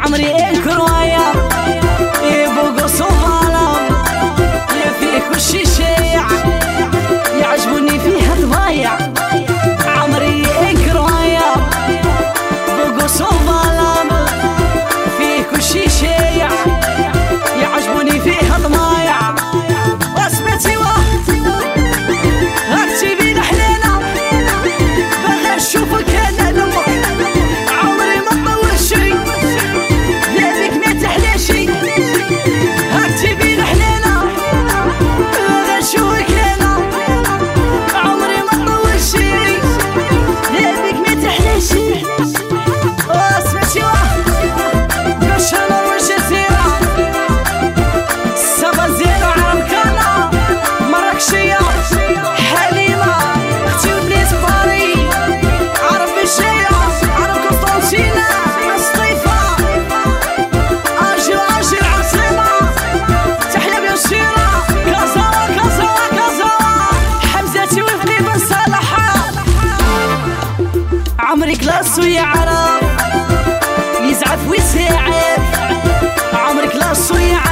عمري كروايا يبقى صفالة فيه كل شي شيع يعجبني فيها ضايع عمري كروايا بقى صفالة فيه كل شي شيع يعجبني فيها ضايع واسمتي اكتبي لحنينا بغير اشوفك انا لامك عمري ما طول شي ليك ما تحلى شي اكتبي لحنينا بغير اشوفك انا عمري ما طول شي ليك ما تحلى شي واسمتي باش انا وجزيرة السبا زيرو عركانة مراكشية حليمة اختي وبنيت باري عرب الشيا عرب قسطنطينة مصطفى اجي العاصمة تحيا بيشيرة كازا حمزة وفني بن صالحة عمري كلاس ويعرف يزعف ويساعد عمري كلاس ويعرف